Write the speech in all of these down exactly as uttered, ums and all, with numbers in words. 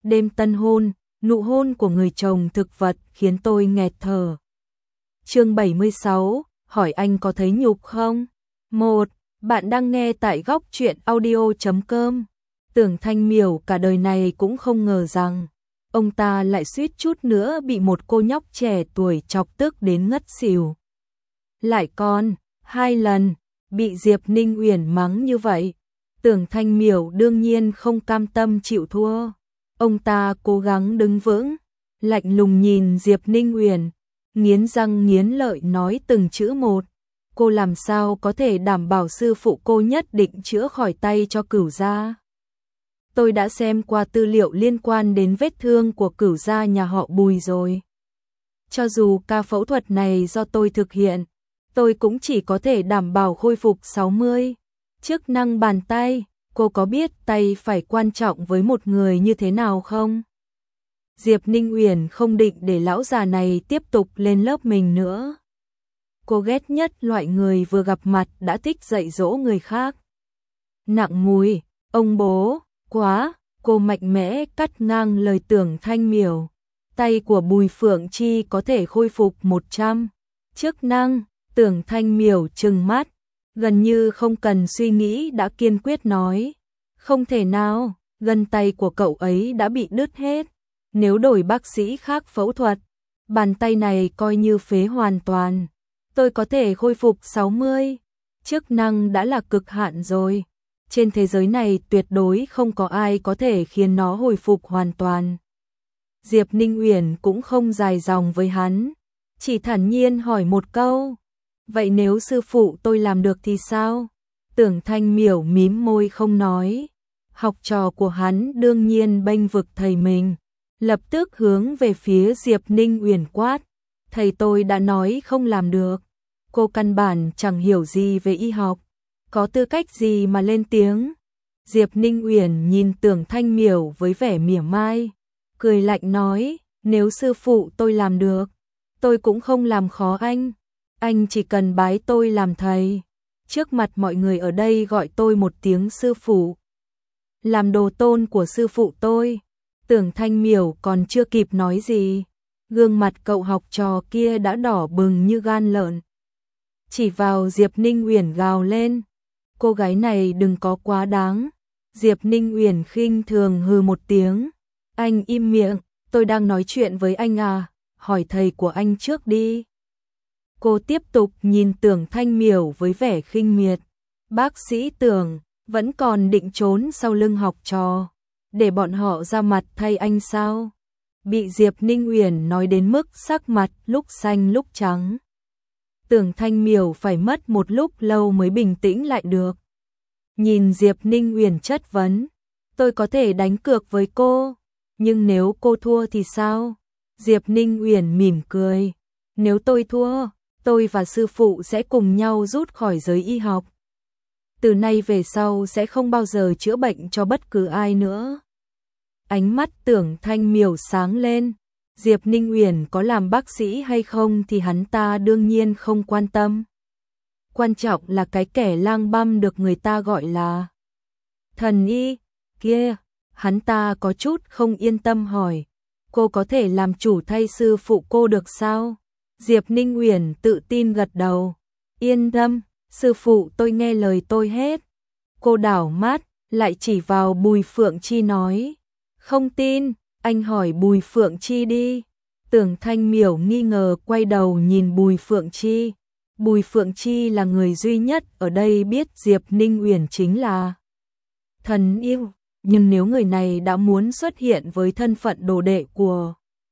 đêm tân hôn, nụ hôn của người chồng thực vật khiến tôi nghẹt thở. Chương bảy mươi sáu, hỏi anh có thấy nhục không? một. Bạn đang nghe tại góc truyện audio chấm com. Tưởng Thanh Miểu cả đời này cũng không ngờ rằng ông ta lại suýt chút nữa bị một cô nhóc trẻ tuổi chọc tức đến ngất xỉu. Lại còn hai lần bị Diệp Ninh Uyển mắng như vậy. Tưởng Thanh Miểu đương nhiên không cam tâm chịu thua. Ông ta cố gắng đứng vững, lạnh lùng nhìn Diệp Ninh Uyển, nghiến răng nghiến lợi nói từng chữ một. Cô làm sao có thể đảm bảo sư phụ cô nhất định chữa khỏi tay cho Cửu gia? Tôi đã xem qua tư liệu liên quan đến vết thương của Cửu gia nhà họ Bùi rồi. Cho dù ca phẫu thuật này do tôi thực hiện, tôi cũng chỉ có thể đảm bảo khôi phục sáu mươi. Chức năng bàn tay, cô có biết tay phải quan trọng với một người như thế nào không? Diệp Ninh Uyển không định để lão già này tiếp tục lên lớp mình nữa. Cô ghét nhất loại người vừa gặp mặt đã thích dạy dỗ người khác. Nặng mùi, ông bố, quá, cô mạnh mẽ cắt ngang lời Tưởng Thanh Miểu. Tay của Bùi Phượng Chi có thể khôi phục một trăm. Chức năng, Tưởng Thanh Miểu trừng mắt, gần như không cần suy nghĩ đã kiên quyết nói. Không thể nào, gân tay của cậu ấy đã bị đứt hết. Nếu đổi bác sĩ khác phẫu thuật, bàn tay này coi như phế hoàn toàn. Tôi có thể khôi phục sáu mươi. Chức năng đã là cực hạn rồi. Trên thế giới này tuyệt đối không có ai có thể khiến nó hồi phục hoàn toàn. Diệp Ninh Uyển cũng không dài dòng với hắn, chỉ thản nhiên hỏi một câu. Vậy nếu sư phụ tôi làm được thì sao? Tưởng Thanh Miểu mím môi không nói. Học trò của hắn đương nhiên bênh vực thầy mình, lập tức hướng về phía Diệp Ninh Uyển quát. Thầy tôi đã nói không làm được. Cô căn bản chẳng hiểu gì về y học, có tư cách gì mà lên tiếng? Diệp Ninh Uyển nhìn Tưởng Thanh Miểu với vẻ mỉa mai, cười lạnh nói, nếu sư phụ tôi làm được, tôi cũng không làm khó anh. Anh chỉ cần bái tôi làm thầy, trước mặt mọi người ở đây gọi tôi một tiếng sư phụ, làm đồ tôn của sư phụ tôi. Tưởng Thanh Miểu còn chưa kịp nói gì, gương mặt cậu học trò kia đã đỏ bừng như gan lợn. Chỉ vào Diệp Ninh Uyển gào lên, cô gái này đừng có quá đáng. Diệp Ninh Uyển khinh thường hừ một tiếng, anh im miệng, tôi đang nói chuyện với anh à, hỏi thầy của anh trước đi. Cô tiếp tục nhìn Tưởng Thanh Miểu với vẻ khinh miệt. Bác sĩ Tưởng vẫn còn định trốn sau lưng học trò, để bọn họ ra mặt thay anh sao? Bị Diệp Ninh Uyển nói đến mức sắc mặt lúc xanh lúc trắng. Tưởng Thanh Miểu phải mất một lúc lâu mới bình tĩnh lại được. Nhìn Diệp Ninh Uyển chất vấn, tôi có thể đánh cược với cô, nhưng nếu cô thua thì sao? Diệp Ninh Uyển mỉm cười, nếu tôi thua, tôi và sư phụ sẽ cùng nhau rút khỏi giới y học. Từ nay về sau sẽ không bao giờ chữa bệnh cho bất cứ ai nữa. Ánh mắt Tưởng Thanh Miểu sáng lên. Diệp Ninh Uyển có làm bác sĩ hay không thì hắn ta đương nhiên không quan tâm. Quan trọng là cái kẻ lang băm được người ta gọi là thần y kia. Hắn ta có chút không yên tâm hỏi, cô có thể làm chủ thay sư phụ cô được sao? Diệp Ninh Uyển tự tin gật đầu, yên tâm, sư phụ tôi nghe lời tôi hết. Cô đảo mắt, lại chỉ vào Bùi Phượng Chi nói, không tin, anh hỏi Bùi Phượng Chi đi. Tưởng Thanh Miểu nghi ngờ quay đầu nhìn Bùi Phượng Chi. Bùi Phượng Chi là người duy nhất ở đây biết Diệp Ninh Uyển chính là thần yêu, nhưng nếu người này đã muốn xuất hiện với thân phận đồ đệ của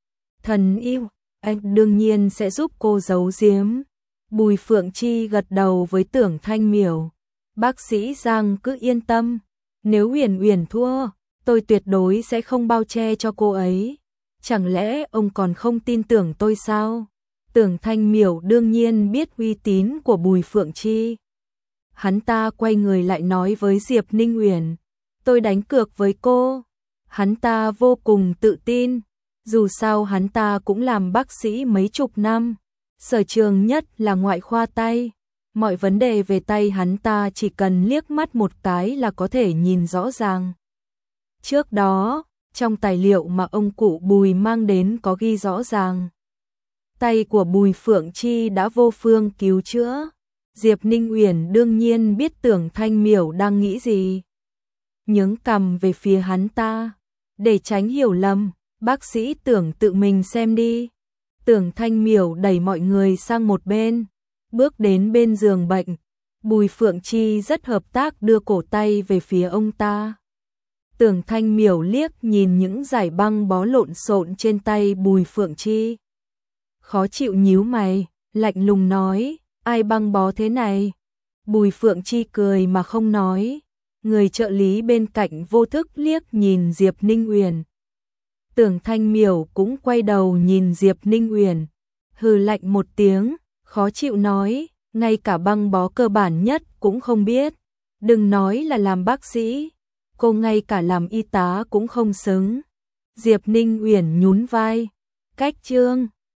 thần yêu, anh đương nhiên sẽ giúp cô giấu giếm. Bùi Phượng Chi gật đầu với Tưởng Thanh Miểu. Bác sĩ Giang cứ yên tâm, nếu Uyển Uyển thua, tôi tuyệt đối sẽ không bao che cho cô ấy. Chẳng lẽ ông còn không tin tưởng tôi sao? Tưởng Thanh Miểu đương nhiên biết uy tín của Bùi Phượng Chi. Hắn ta quay người lại nói với Diệp Ninh Uyển, tôi đánh cược với cô. Hắn ta vô cùng tự tin, dù sao hắn ta cũng làm bác sĩ mấy chục năm, sở trường nhất là ngoại khoa tay. Mọi vấn đề về tay hắn ta chỉ cần liếc mắt một cái là có thể nhìn rõ ràng. Trước đó, trong tài liệu mà ông cụ Bùi mang đến có ghi rõ ràng. Tay của Bùi Phượng Chi đã vô phương cứu chữa. Diệp Ninh Uyển đương nhiên biết Tưởng Thanh Miểu đang nghĩ gì. Nhướng cằm về phía hắn ta. Để tránh hiểu lầm, bác sĩ Tưởng tự mình xem đi. Tưởng Thanh Miểu đẩy mọi người sang một bên, bước đến bên giường bệnh. Bùi Phượng Chi rất hợp tác đưa cổ tay về phía ông ta. Tưởng Thanh Miểu liếc nhìn những dải băng bó lộn xộn trên tay Bùi Phượng Chi. Khó chịu nhíu mày, lạnh lùng nói, ai băng bó thế này? Bùi Phượng Chi cười mà không nói. Người trợ lý bên cạnh vô thức liếc nhìn Diệp Ninh Uyển. Tưởng Thanh Miểu cũng quay đầu nhìn Diệp Ninh Uyển, hừ lạnh một tiếng, khó chịu nói, ngay cả băng bó cơ bản nhất cũng không biết. Đừng nói là làm bác sĩ, cô ngay cả làm y tá cũng không xứng. Diệp Ninh Uyển nhún vai, cách trương.